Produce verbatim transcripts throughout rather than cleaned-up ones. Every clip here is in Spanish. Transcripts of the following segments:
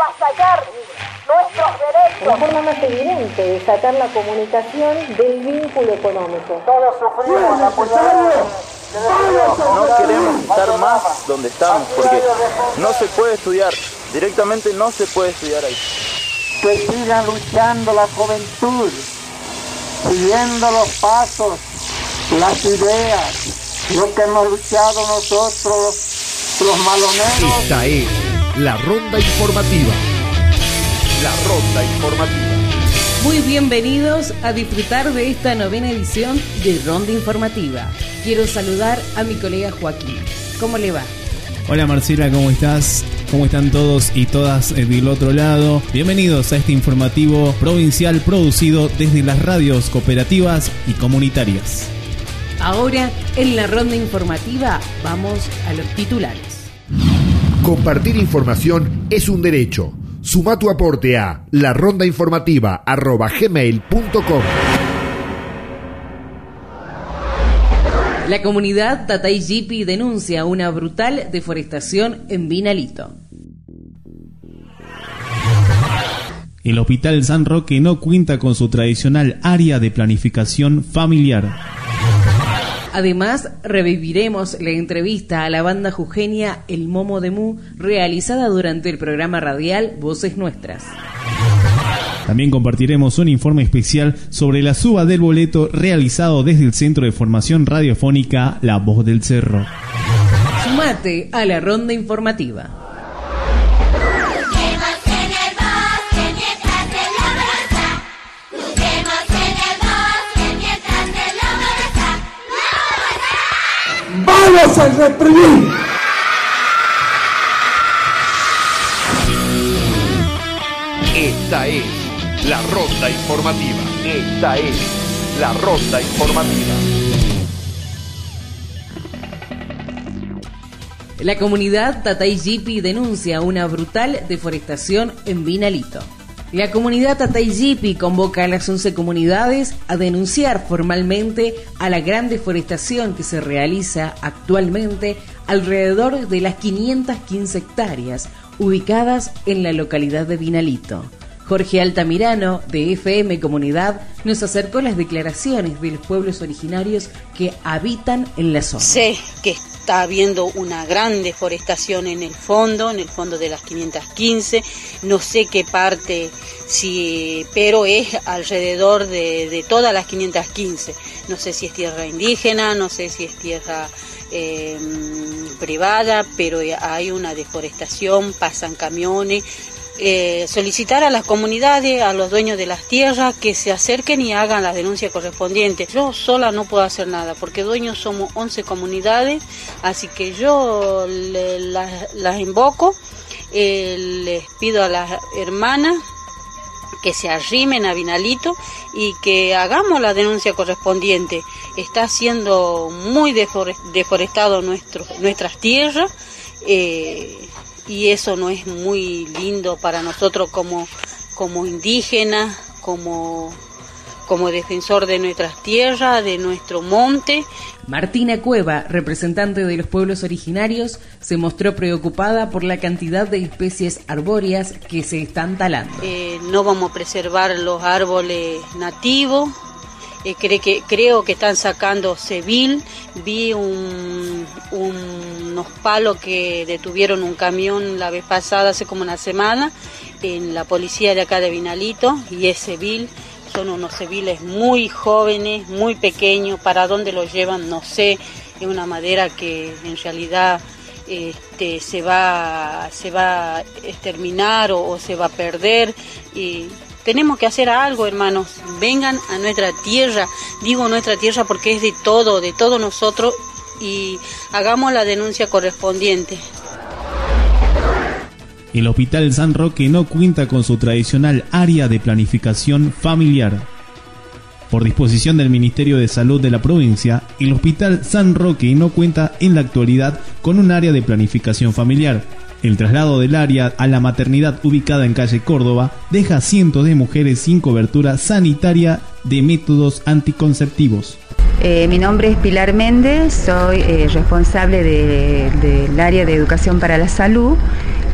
avasallar nuestros derechos. La forma más evidente de sacar la comunicación del vínculo económico. Todos sufrimos la puñalada. No queremos estar más donde estamos porque no se puede estudiar, directamente no se puede estudiar ahí. Que sigan luchando la juventud, siguiendo los pasos, las ideas, lo que hemos luchado nosotros, los maloneros. Esta es la Ronda Informativa. La Ronda Informativa. Muy bienvenidos a disfrutar de esta novena edición de Ronda Informativa. Quiero saludar a mi colega Joaquín. ¿Cómo le va? Hola Marcela, ¿cómo estás? ¿Cómo están todos y todas del otro lado? Bienvenidos a este informativo provincial producido desde las radios cooperativas y comunitarias. Ahora, en la Ronda Informativa, vamos a los titulares. Compartir información es un derecho. Suma tu aporte a la ronda informativa arroba gmail punto com. La comunidad Tatay-Yipi denuncia una brutal deforestación en Vinalito. El Hospital San Roque no cuenta con su tradicional área de planificación familiar. Además, reviviremos la entrevista a la banda jujeña El Momo de Mu, realizada durante el programa radial Voces Nuestras. También compartiremos un informe especial sobre la suba del boleto realizado desde el Centro de Formación Radiofónica La Voz del Cerro. Sumate a la Ronda Informativa. ¡Vamos a reprimir! Esta es la Ronda Informativa. Esta es la Ronda Informativa. La comunidad Tatay-Yipi denuncia una brutal deforestación en Vinalito. La comunidad Tatay-Yipi convoca a las once comunidades a denunciar formalmente a la gran deforestación que se realiza actualmente alrededor de las quinientas quince hectáreas ubicadas en la localidad de Vinalito. Jorge Altamirano, de F M Comunidad, nos acercó las declaraciones de los pueblos originarios que habitan en la zona. Sé que está habiendo una gran deforestación en el fondo, en el fondo de las quinientas quince, no sé qué parte, si, pero es alrededor de, de todas las quinientas quince. No sé si es tierra indígena, no sé si es tierra eh, privada, pero hay una deforestación, pasan camiones. Eh, solicitar a las comunidades, a los dueños de las tierras, que se acerquen y hagan las denuncias correspondientes. Yo sola no puedo hacer nada, porque dueños somos once comunidades, así que yo le, las, las invoco, eh, les pido a las hermanas que se arrimen a Vinalito y que hagamos la denuncia correspondiente. Está siendo muy deforestado nuestro, nuestras tierras, eh, y eso no es muy lindo para nosotros como, como indígenas, como, como defensor de nuestras tierras, de nuestro monte. Martina Cueva, representante de los pueblos originarios, se mostró preocupada por la cantidad de especies arbóreas que se están talando. Eh, no vamos a preservar los árboles nativos. Eh, cree que, creo que están sacando cevil. Vi un, un, unos palos que detuvieron un camión la vez pasada, hace como una semana, en la policía de acá de Vinalito, y es cevil. Son unos ceviles muy jóvenes, muy pequeños. ¿Para dónde los llevan? No sé. Es una madera que en realidad este, se va, se va a exterminar o, o se va a perder. Y tenemos que hacer algo, hermanos. Vengan a nuestra tierra. Digo nuestra tierra porque es de todo, de todos nosotros, y hagamos la denuncia correspondiente. El Hospital San Roque no cuenta con su tradicional área de planificación familiar. Por disposición del Ministerio de Salud de la provincia, el Hospital San Roque no cuenta en la actualidad con un área de planificación familiar. El traslado del área a la maternidad ubicada en calle Córdoba deja a cientos de mujeres sin cobertura sanitaria de métodos anticonceptivos. Eh, mi nombre es Pilar Méndez, soy eh, responsable de, de, del área de educación para la salud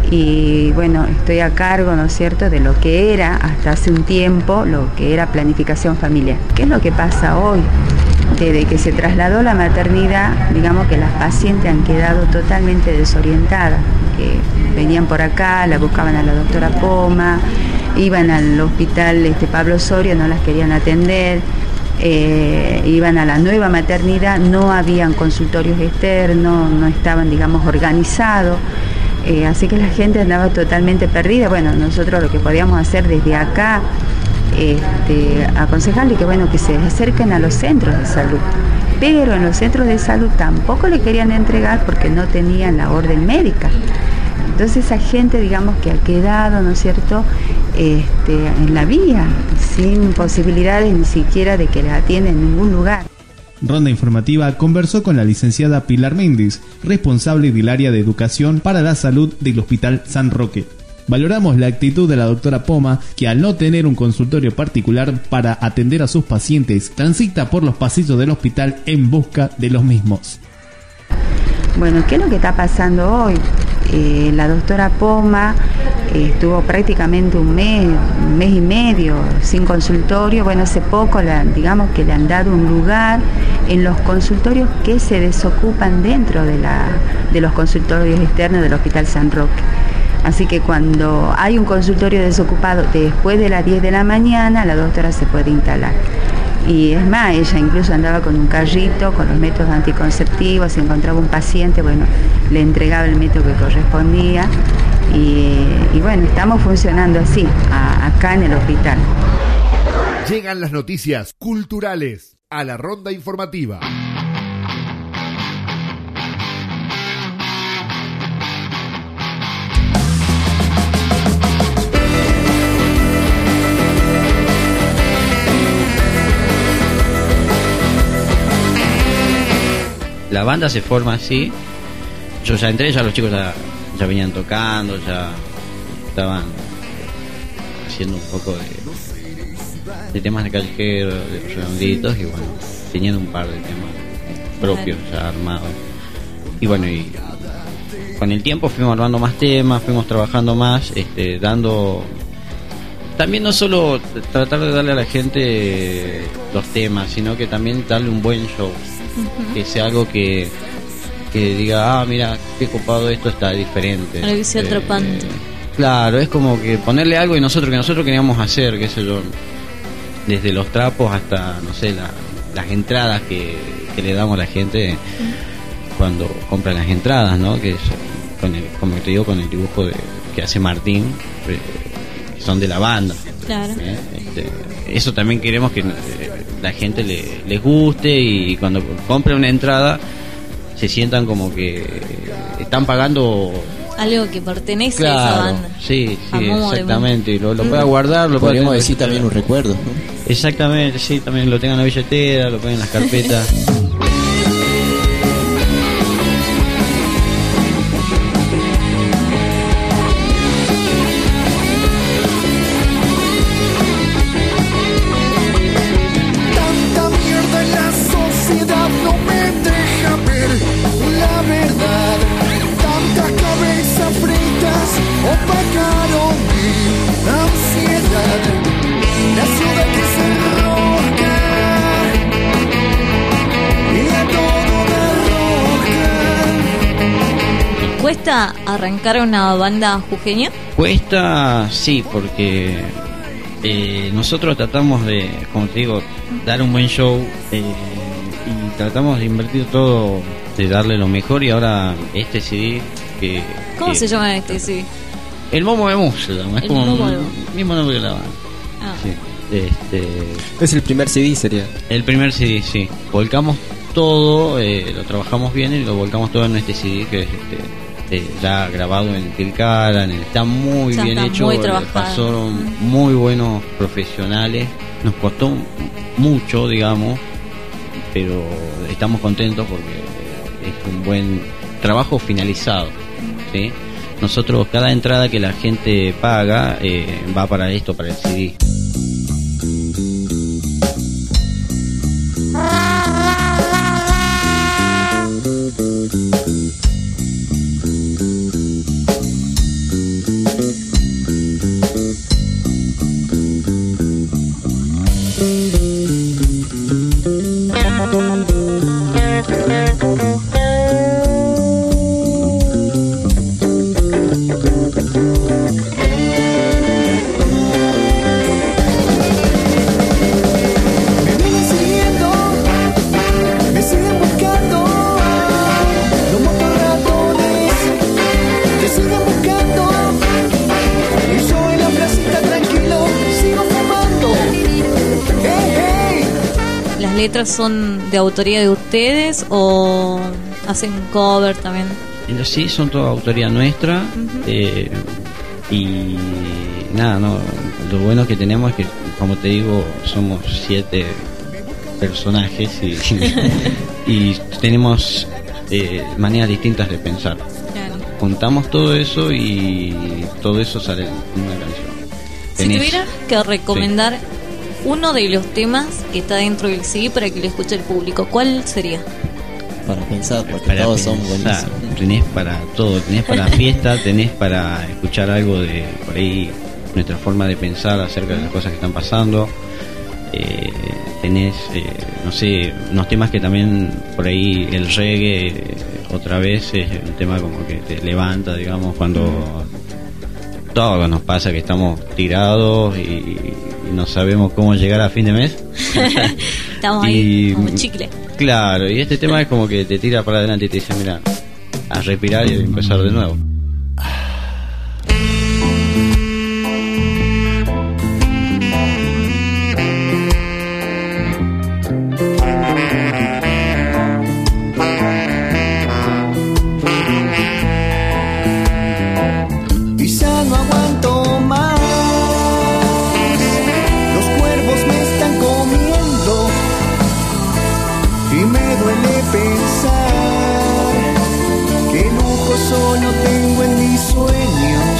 y bueno, estoy a cargo, ¿no es cierto?, de lo que era hasta hace un tiempo, lo que era planificación familiar. ¿Qué es lo que pasa hoy? Desde que se trasladó la maternidad, digamos que las pacientes han quedado totalmente desorientadas, que venían por acá, la buscaban a la doctora Poma, iban al hospital este, Pablo Osorio, no las querían atender, eh, iban a la nueva maternidad, no habían consultorios externos, no estaban, digamos, organizados, eh, así que la gente andaba totalmente perdida. Bueno, nosotros lo que podíamos hacer desde acá, este, aconsejarle que, bueno, que se acerquen a los centros de salud, pero en los centros de salud tampoco le querían entregar porque no tenían la orden médica. Entonces esa gente, digamos, que ha quedado, ¿no es cierto?, este, en la vía, sin posibilidades ni siquiera de que les atiendan en ningún lugar. Ronda Informativa conversó con la licenciada Pilar Méndez, responsable del área de educación para la salud del Hospital San Roque. Valoramos la actitud de la doctora Poma, que al no tener un consultorio particular para atender a sus pacientes, transita por los pasillos del hospital en busca de los mismos. Bueno, ¿qué es lo que está pasando hoy? Eh, la doctora Poma eh, estuvo prácticamente un mes, un mes y medio sin consultorio. Bueno, hace poco, la, digamos que le han dado un lugar en los consultorios que se desocupan dentro de, la, de los consultorios externos del Hospital San Roque. Así que cuando hay un consultorio desocupado después de las diez de la mañana, la doctora se puede instalar. Y es más, ella incluso andaba con un carrito, con los métodos anticonceptivos, si encontraba un paciente, bueno, le entregaba el método que correspondía. Y, y bueno, estamos funcionando así, a, acá en el hospital. Llegan las noticias culturales a la ronda informativa. La banda se forma así. Yo ya entré, ya los chicos ya, ya venían tocando, ya estaban haciendo un poco de, de temas de callejero, de los redonditos, y bueno, teniendo un par de temas propios ya armados. Y bueno, y con el tiempo fuimos armando más temas, fuimos trabajando más, este, dando... También no solo tratar de darle a la gente los temas, sino que también darle un buen show. Uh-huh. Que sea algo que, que diga, ah, mira, qué copado esto, está diferente. Algo que sea eh, atrapante. Claro, es como que ponerle algo y nosotros que nosotros queríamos hacer, qué sé yo, desde los trapos hasta, no sé, la, las entradas que, que le damos a la gente uh-huh. cuando compran las entradas, ¿no? Que es, con el, como te digo, con el dibujo de, que hace Martín, eh, que son de la banda. Claro. ¿eh? Este, eso también queremos que eh, la gente le, les guste, y cuando compren una entrada se sientan como que están pagando algo que pertenece claro, a esa banda. Sí, sí, exactamente. Y lo, lo pueda guardar, lo podemos pueda decir también un recuerdo, ¿no? Exactamente, sí, también lo tengan en la billetera, lo ponen en las carpetas. ¿Cuesta arrancar una banda jujeña? Cuesta, sí, porque eh, nosotros tratamos de, como te digo, dar un buen show, eh, y tratamos de invertir todo, de darle lo mejor. Y ahora este C D que... ¿Cómo que, se llama este C D? El Momo de Mus se llama, es el como Momo el mismo nombre que la banda. Ah. Sí, este, es el primer C D, sería. El primer C D, sí. Volcamos todo, eh, lo trabajamos bien y lo volcamos todo en este C D que es este... Eh, ya grabado en Tilcara, está muy ya bien está hecho, muy pasaron muy buenos profesionales, nos costó mucho, digamos, pero estamos contentos porque es un buen trabajo finalizado, ¿sí? Nosotros, cada entrada que la gente paga eh, va para esto, para el C D. letras son de autoría de ustedes o hacen cover también? Sí, son toda autoría nuestra. Uh-huh. eh, y nada, no, lo bueno que tenemos es que, como te digo, somos siete personajes y, y tenemos eh, maneras distintas de pensar. Claro. Juntamos todo eso y todo eso sale en una canción. Si Tenés... tuviera que recomendar sí. uno de los temas que está dentro del C D para que lo escuche el público, ¿cuál sería? Para pensar, porque para todos pensar, son buenísimos. Tenés para todo, tenés para fiesta, tenés para escuchar algo de por ahí, nuestra forma de pensar acerca de las cosas que están pasando. Eh, tenés, eh, no sé, unos temas que también por ahí el reggae, eh, otra vez es un tema como que te levanta, digamos, cuando todo nos pasa que estamos tirados y, y no sabemos cómo llegar a fin de mes. Estamos ahí como chicle. Claro, y este tema es como que te tira para adelante y te dice, mira, a respirar y a empezar de nuevo. Quizá no aguanto más, los cuervos me están comiendo y me duele pensar que lujo solo tengo en mis sueños.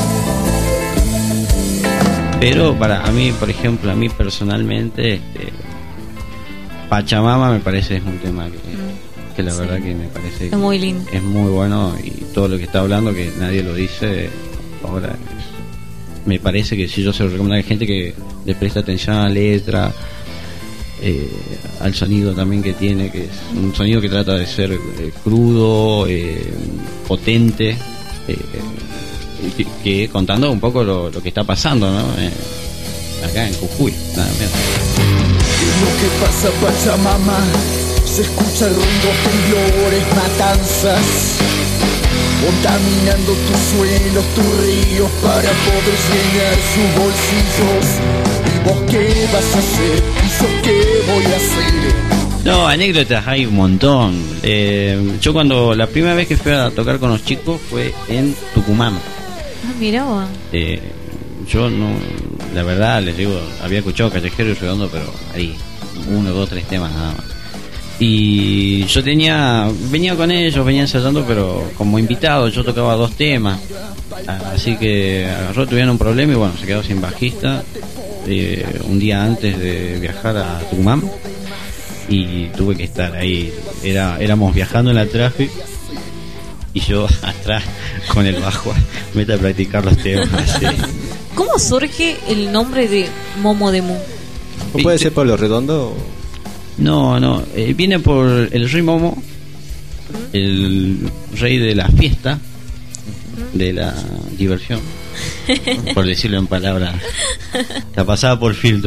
Pero para a mí, por ejemplo, a mí personalmente, este, Pachamama me parece es un tema que, que la sí. verdad que me parece es muy lindo, es muy bueno, y todo lo que está hablando que nadie lo dice ahora es, me parece que si yo se lo recomiendo a la gente que le presta atención a la letra, eh, al sonido también que tiene, que es un sonido que trata de ser eh, crudo, eh, potente, eh, que, que contando un poco lo, lo que está pasando, ¿no? Eh, acá en Jujuy, nada menos. ¿Qué es lo que pasa, Pachamama? Se escucha el ruido, temblores, matanzas, contaminando tus suelos, tus ríos para poder llenar sus bolsillos. ¿Y vos qué vas a hacer? ¿Y yo qué voy a hacer? No, anécdotas hay un montón. Eh, yo cuando la primera vez que fui a tocar con los chicos fue en Tucumán. Ah, mira vos. Eh, yo no, la verdad les digo, había escuchado Callejero y Redondo, pero ahí uno, dos, tres temas nada más. Y yo tenía, venía con ellos, venía ensayando, pero como invitado, yo tocaba dos temas, así que agarró, tuvieron un problema y bueno, se quedó sin bajista eh, un día antes de viajar a Tucumán y tuve que estar ahí, era éramos viajando en la traffic y yo atrás con el bajo meta a practicar los temas así. ¿Cómo surge el nombre de Momo de Mu? ¿O puede ser por lo redondo? No, no, eh, viene por el rey Momo, el rey de la fiesta, de la diversión, por decirlo en palabras, la pasada por filtro.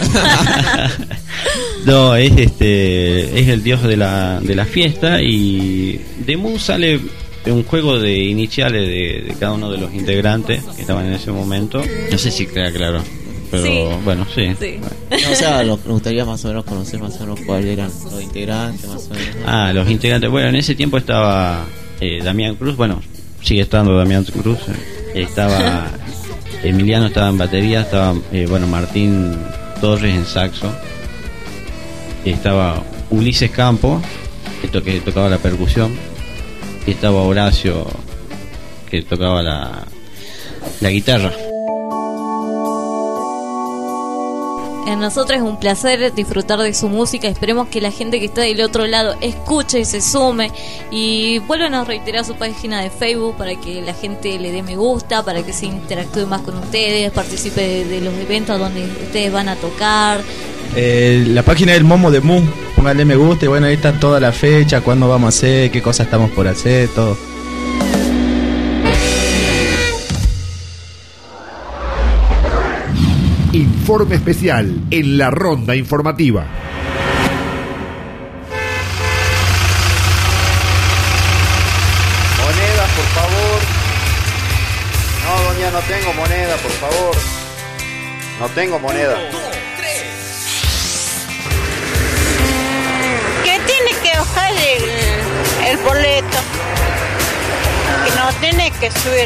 No, es este, es el dios de la de la fiesta, y de Mu sale un juego de iniciales de, de cada uno de los integrantes que estaban en ese momento. No sé si queda claro. Pero sí. bueno, sí. sí. No, o sea, lo, me gustaría más o menos conocer más o menos cuáles eran los integrantes, más o menos. Ah, los integrantes. Bueno, en ese tiempo estaba eh, Damián Cruz, bueno, sigue estando Damián Cruz. Eh, estaba Emiliano, estaba en batería, estaba, eh, bueno, Martín Torres en saxo. Estaba Ulises Campo, que, to- que tocaba la percusión. Y estaba Horacio, que tocaba la, la guitarra. A nosotros es un placer disfrutar de su música. Esperemos que la gente que está del otro lado escuche y se sume. Y vuelvan a reiterar su página de Facebook para que la gente le dé me gusta, para que se interactúe más con ustedes, participe de, de los eventos donde ustedes van a tocar. Eh, la página del Momo de Mu, póngale me gusta y bueno, ahí está toda la fecha, cuándo vamos a hacer, qué cosas estamos por hacer, todo. Informe especial en la ronda informativa. Monedas, por favor. No, doña, no tengo moneda, por favor. No tengo moneda. bajar el, el boleto, que no tiene que subir.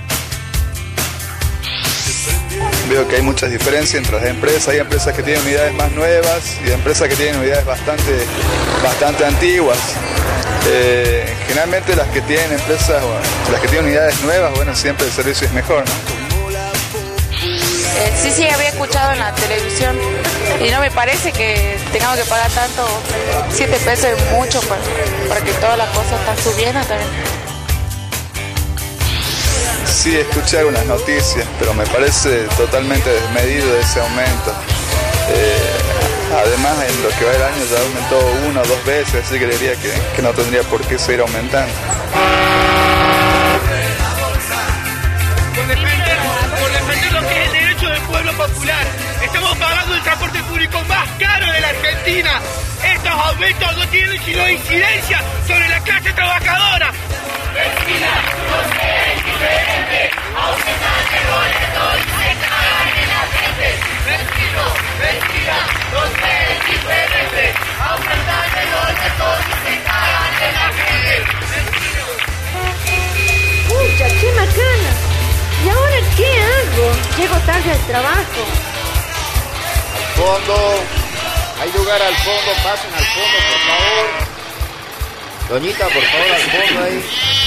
Veo que hay muchas diferencias entre las empresas. Hay empresas que tienen unidades más nuevas y empresas que tienen unidades bastante, bastante antiguas. Eh, generalmente las que tienen empresas, bueno, las que tienen unidades nuevas, bueno, siempre el servicio es mejor, ¿no? Eh, sí, sí, había escuchado en la televisión y no me parece que tengamos que pagar tanto, siete pesos es mucho para, para que todas las cosas están subiendo también. Sí, escuché algunas noticias, pero me parece totalmente desmedido ese aumento. Eh, además, en lo que va el año ya aumentó una o dos veces, así que diría que, que no tendría por qué seguir aumentando. Por defender, por defender lo que es el derecho del pueblo popular. Estamos pagando el transporte público más caro de la Argentina. Estos aumentos no tienen sino incidencia sobre la clase trabajadora. Vecina, no sé, diferente. Aumentan el boleto y se cagan en la gente. Vecino, vecina, no sé, diferente. Aumentan el boleto y se cagan en la gente. Vecino. Pucha, qué macana. ¿Y ahora qué hago? Llego tarde al trabajo. Al fondo. Hay lugar al fondo. Pasen al fondo, por favor. Doñita, por favor, al fondo ahí.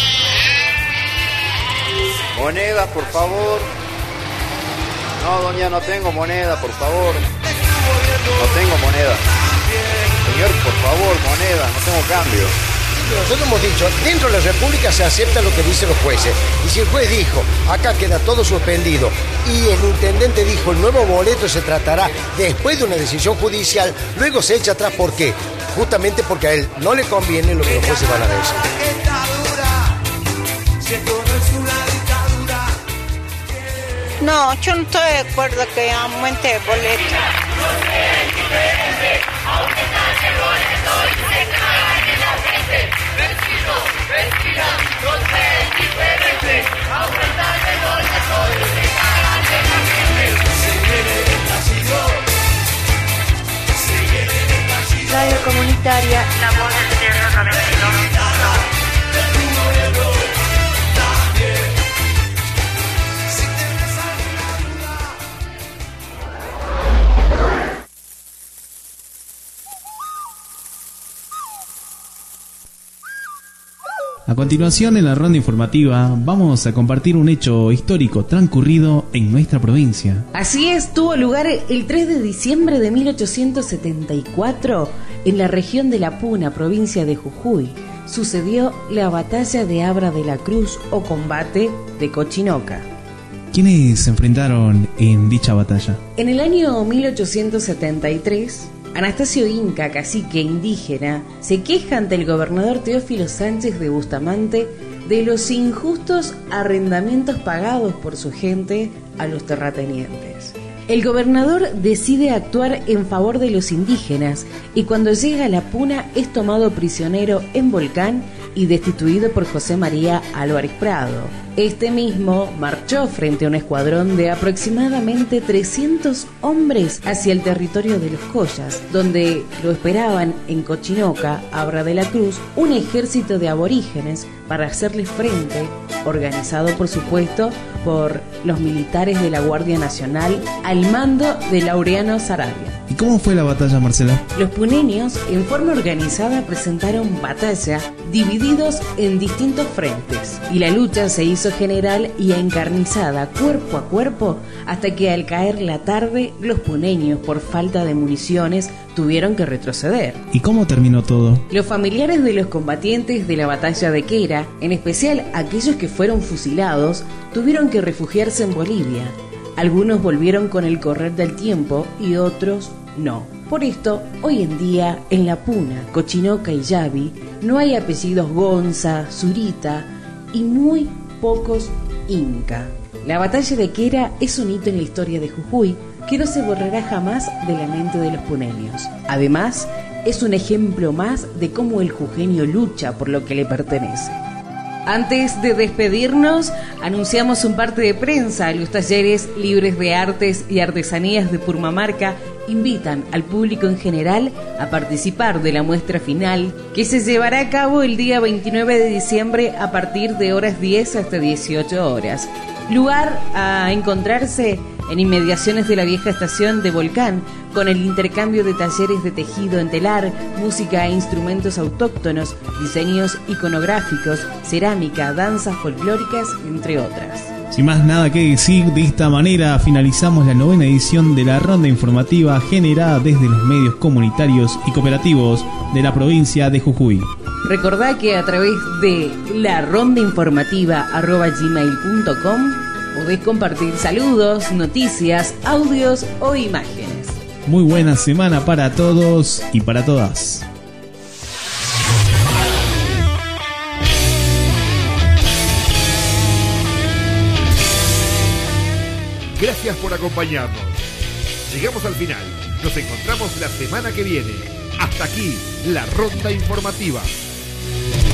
Monedas, por favor. No, doña, no tengo moneda, por favor. No tengo moneda. Señor, por favor, moneda, no tengo cambio. Nosotros hemos dicho, dentro de la República se acepta lo que dicen los jueces. Y si el juez dijo, acá queda todo suspendido, y el intendente dijo, el nuevo boleto se tratará después de una decisión judicial, luego se echa atrás. ¿Por qué? Justamente porque a él no le conviene lo que los jueces van a decir. No, yo no estoy de acuerdo que aumente el boleto. Radio comunitaria, la voz del Cerro noventa y dos punto uno. A continuación, en la ronda informativa, vamos a compartir un hecho histórico transcurrido en nuestra provincia. Así es, tuvo lugar el tres de diciembre de mil ochocientos setenta y cuatro en la región de La Puna, provincia de Jujuy. Sucedió la batalla de Abra de la Cruz o combate de Cochinoca. ¿Quiénes se enfrentaron en dicha batalla? En el año mil ochocientos setenta y tres, Anastasio Inca, cacique indígena, se queja ante el gobernador Teófilo Sánchez de Bustamante de los injustos arrendamientos pagados por su gente a los terratenientes. El gobernador decide actuar en favor de los indígenas y cuando llega a La Puna es tomado prisionero en Volcán y destituido por José María Álvarez Prado. Este mismo marchó frente a un escuadrón de aproximadamente trescientos hombres hacia el territorio de los Collas, donde lo esperaban en Cochinoca, Abra de la Cruz, un ejército de aborígenes para hacerle frente, organizado por supuesto por los militares de la Guardia Nacional al mando de Laureano Saravia. ¿Y cómo fue la batalla, Marcela? Los puneños, en forma organizada, presentaron batalla divididos en distintos frentes y la lucha se hizo general y encarnizada cuerpo a cuerpo hasta que al caer la tarde los puneños, por falta de municiones, tuvieron que retroceder. ¿Y cómo terminó todo? Los familiares de los combatientes de la batalla de Quera, en especial aquellos que fueron fusilados, tuvieron que refugiarse en Bolivia. Algunos volvieron con el correr del tiempo y otros no. Por esto, hoy en día, en La Puna, Cochinoca y Yavi, no hay apellidos Gonza, Zurita y muy pocos Inca. La batalla de Quera es un hito en la historia de Jujuy que no se borrará jamás de la mente de los puneños. Además, es un ejemplo más de cómo el jujeño lucha por lo que le pertenece. Antes de despedirnos, anunciamos un parte de prensa a los talleres libres de artes y artesanías de Purmamarca invitan al público en general a participar de la muestra final que se llevará a cabo el día veintinueve de diciembre a partir de horas diez hasta dieciocho horas. Lugar a encontrarse en inmediaciones de la vieja estación de Volcán, con el intercambio de talleres de tejido en telar, música e instrumentos autóctonos, diseños iconográficos, cerámica, danzas folclóricas, entre otras. Sin más nada que decir, de esta manera finalizamos la novena edición de la ronda informativa generada desde los medios comunitarios y cooperativos de la provincia de Jujuy. Recordá que a través de la ronda informativa arroba gmail punto com podés compartir saludos, noticias, audios o imágenes. Muy buena semana para todos y para todas. Gracias por acompañarnos. Llegamos al final. Nos encontramos la semana que viene. Hasta aquí, la ronda informativa.